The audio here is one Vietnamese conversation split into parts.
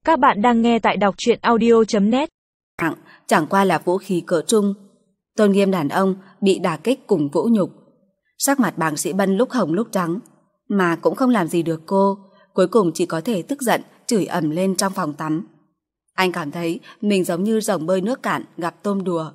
Các bạn đang nghe tại đọc truyện audio.net. Chẳng qua là vũ khí cỡ trung. Tôn nghiêm đàn ông bị đả kích cùng vũ nhục. Sắc mặt bàng sĩ Bân lúc hồng lúc trắng, mà cũng không làm gì được cô, cuối cùng chỉ có thể tức giận chửi ầm lên trong phòng tắm. Anh cảm thấy mình giống như rồng bơi nước cạn gặp tôm đùa.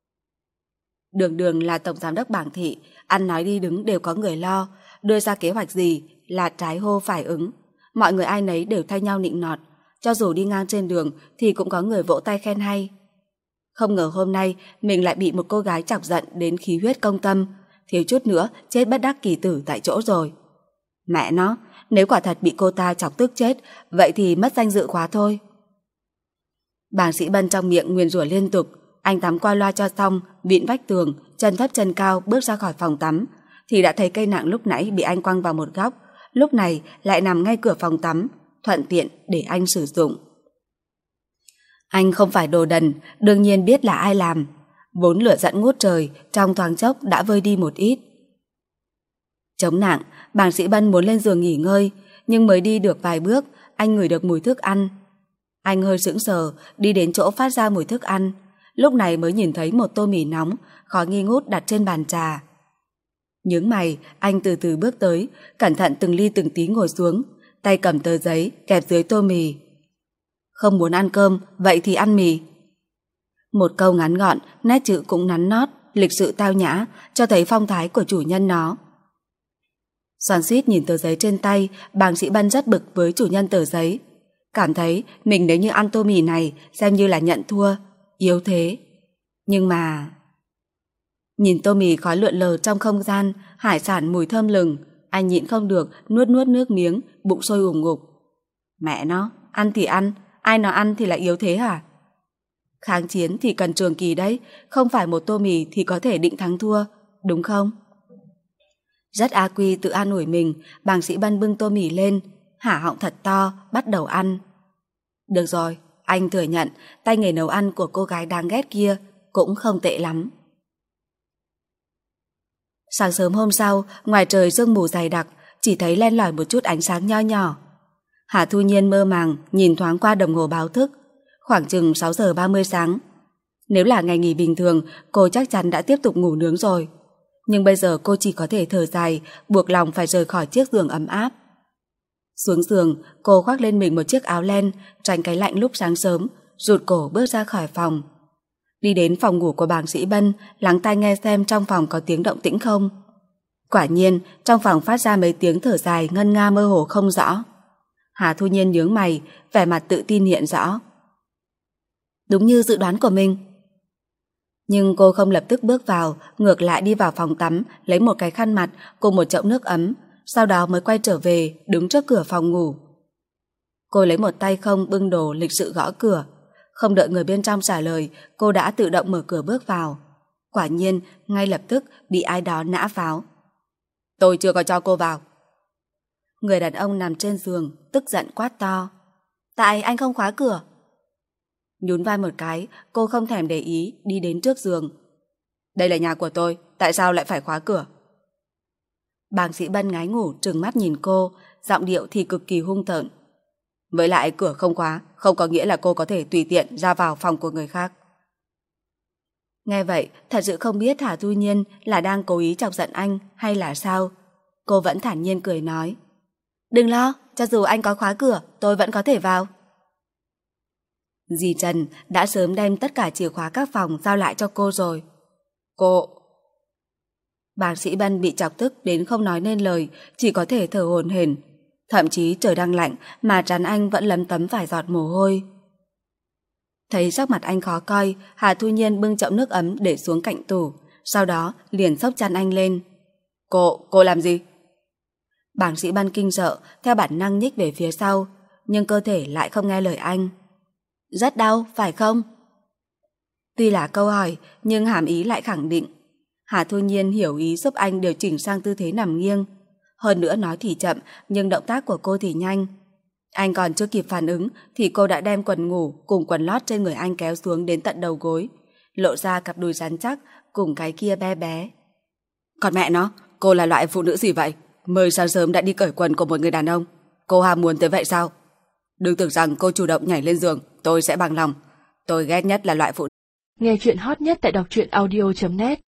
Đường Đường là tổng giám đốc Bàng thị, ăn nói đi đứng đều có người lo, đưa ra kế hoạch gì là trái hô phải ứng. Mọi người ai nấy đều thay nhau nịnh nọt, cho dù đi ngang trên đường thì cũng có người vỗ tay khen hay. Không ngờ hôm nay mình lại bị một cô gái chọc giận đến khí huyết công tâm, thiếu chút nữa chết bất đắc kỳ tử tại chỗ rồi. Mẹ nó, nếu quả thật bị cô ta chọc tức chết, vậy thì mất danh dự quá thôi. Bàng sĩ Bân trong miệng nguyền rủa liên tục. Anh tắm qua loa cho xong, vịn vách tường, chân thấp chân cao bước ra khỏi phòng tắm, thì đã thấy cây nặng lúc nãy bị anh quăng vào một góc, lúc này lại nằm ngay cửa phòng tắm, thuận tiện để anh sử dụng. Anh không phải đồ đần, đương nhiên biết là ai làm. Vốn lửa giận ngút trời, trong thoáng chốc đã vơi đi một ít. Chống nặng, bàng sĩ Bân muốn lên giường nghỉ ngơi, nhưng mới đi được vài bước, anh ngửi được mùi thức ăn. Anh hơi sững sờ, đi đến chỗ phát ra mùi thức ăn, lúc này mới nhìn thấy một tô mì nóng, khói nghi ngút đặt trên bàn trà. Nhướng mày, anh từ từ bước tới, cẩn thận từng ly từng tí ngồi xuống, tay cầm tờ giấy kẹp dưới tô mì. Không muốn ăn cơm, vậy thì ăn mì. Một câu ngắn gọn, nét chữ cũng nắn nót, lịch sự tao nhã, cho thấy phong thái của chủ nhân nó. Xoắn xuýt nhìn tờ giấy trên tay, bàng sĩ Bân rất bực với chủ nhân tờ giấy. Cảm thấy mình nếu như ăn tô mì này xem như là nhận thua, yếu thế. Nhưng mà... Nhìn tô mì khói lượn lờ trong không gian, hải sản mùi thơm lừng, anh nhịn không được nuốt nuốt nước miếng, bụng sôi ủng ngục. Mẹ nó, ăn thì ăn, ai nói ăn thì lại yếu thế hả? Kháng chiến thì cần trường kỳ đấy, không phải một tô mì thì có thể định thắng thua, đúng không? Rất a quy tự an ủi mình, bàng sĩ Bân bưng tô mì lên, hả họng thật to, bắt đầu ăn. Được rồi, anh thừa nhận tay nghề nấu ăn của cô gái đáng ghét kia cũng không tệ lắm. Sáng sớm hôm sau, ngoài trời sương mù dày đặc, chỉ thấy len lỏi một chút ánh sáng nho nhỏ. Hà Thu Nhiên mơ màng nhìn thoáng qua đồng hồ báo thức, khoảng chừng 6 giờ 30 sáng. Nếu là ngày nghỉ bình thường, cô chắc chắn đã tiếp tục ngủ nướng rồi. Nhưng bây giờ cô chỉ có thể thở dài, buộc lòng phải rời khỏi chiếc giường ấm áp. Xuống giường, cô khoác lên mình một chiếc áo len, tránh cái lạnh lúc sáng sớm, rụt cổ bước ra khỏi phòng. Đi đến phòng ngủ của bàng sĩ Bân, lắng tai nghe xem trong phòng có tiếng động tĩnh không. Quả nhiên, trong phòng phát ra mấy tiếng thở dài ngân nga mơ hồ không rõ. Hà Thu Nhiên nhướng mày, vẻ mặt tự tin hiện rõ. Đúng như dự đoán của mình. Nhưng cô không lập tức bước vào, ngược lại đi vào phòng tắm, lấy một cái khăn mặt cùng một chậu nước ấm, sau đó mới quay trở về, đứng trước cửa phòng ngủ. Cô lấy một tay không bưng đồ lịch sự gõ cửa. Không đợi người bên trong trả lời, cô đã tự động mở cửa bước vào. Quả nhiên, ngay lập tức bị ai đó nã pháo. Tôi chưa có cho cô vào. Người đàn ông nằm trên giường, tức giận quát to. Tại anh không khóa cửa. Nhún vai một cái, cô không thèm để ý, đi đến trước giường. Đây là nhà của tôi, tại sao lại phải khóa cửa? Bàng sĩ Bân ngái ngủ trừng mắt nhìn cô, giọng điệu thì cực kỳ hung tợn. Với lại cửa không khóa, không có nghĩa là cô có thể tùy tiện ra vào phòng của người khác. Nghe vậy, thật sự không biết Hà Thu Nhiên là đang cố ý chọc giận anh hay là sao. Cô vẫn thản nhiên cười nói. Đừng lo, cho dù anh có khóa cửa, tôi vẫn có thể vào. Dì Trần đã sớm đem tất cả chìa khóa các phòng giao lại cho cô rồi. Cô... Bàng sĩ Bân bị chọc tức đến không nói nên lời, chỉ có thể thở hổn hển. Thậm chí trời đang lạnh mà trán anh vẫn lấm tấm vài giọt mồ hôi. Thấy sắc mặt anh khó coi, Hà Thu Nhiên bưng chậu nước ấm để xuống cạnh tủ, sau đó liền xốc chăn anh lên. Cô làm gì? Bàng sĩ Bân kinh sợ, theo bản năng nhích về phía sau, nhưng cơ thể lại không nghe lời anh. Rất đau, phải không? Tuy là câu hỏi, nhưng hàm ý lại khẳng định. Hà Thu Nhiên hiểu ý giúp anh điều chỉnh sang tư thế nằm nghiêng. Hơn nữa nói thì chậm, nhưng động tác của cô thì nhanh. Anh còn chưa kịp phản ứng thì cô đã đem quần ngủ cùng quần lót trên người anh kéo xuống đến tận đầu gối, lộ ra cặp đùi rắn chắc cùng cái kia bé bé. Còn mẹ nó, cô là loại phụ nữ gì vậy? Mới sáng sớm đã đi cởi quần của một người đàn ông. Cô ham muốn tới vậy sao? Đừng tưởng rằng cô chủ động nhảy lên giường, tôi sẽ bằng lòng. Tôi ghét nhất là loại phụ. Nghe chuyện hot nhất tại đọc truyện audio.net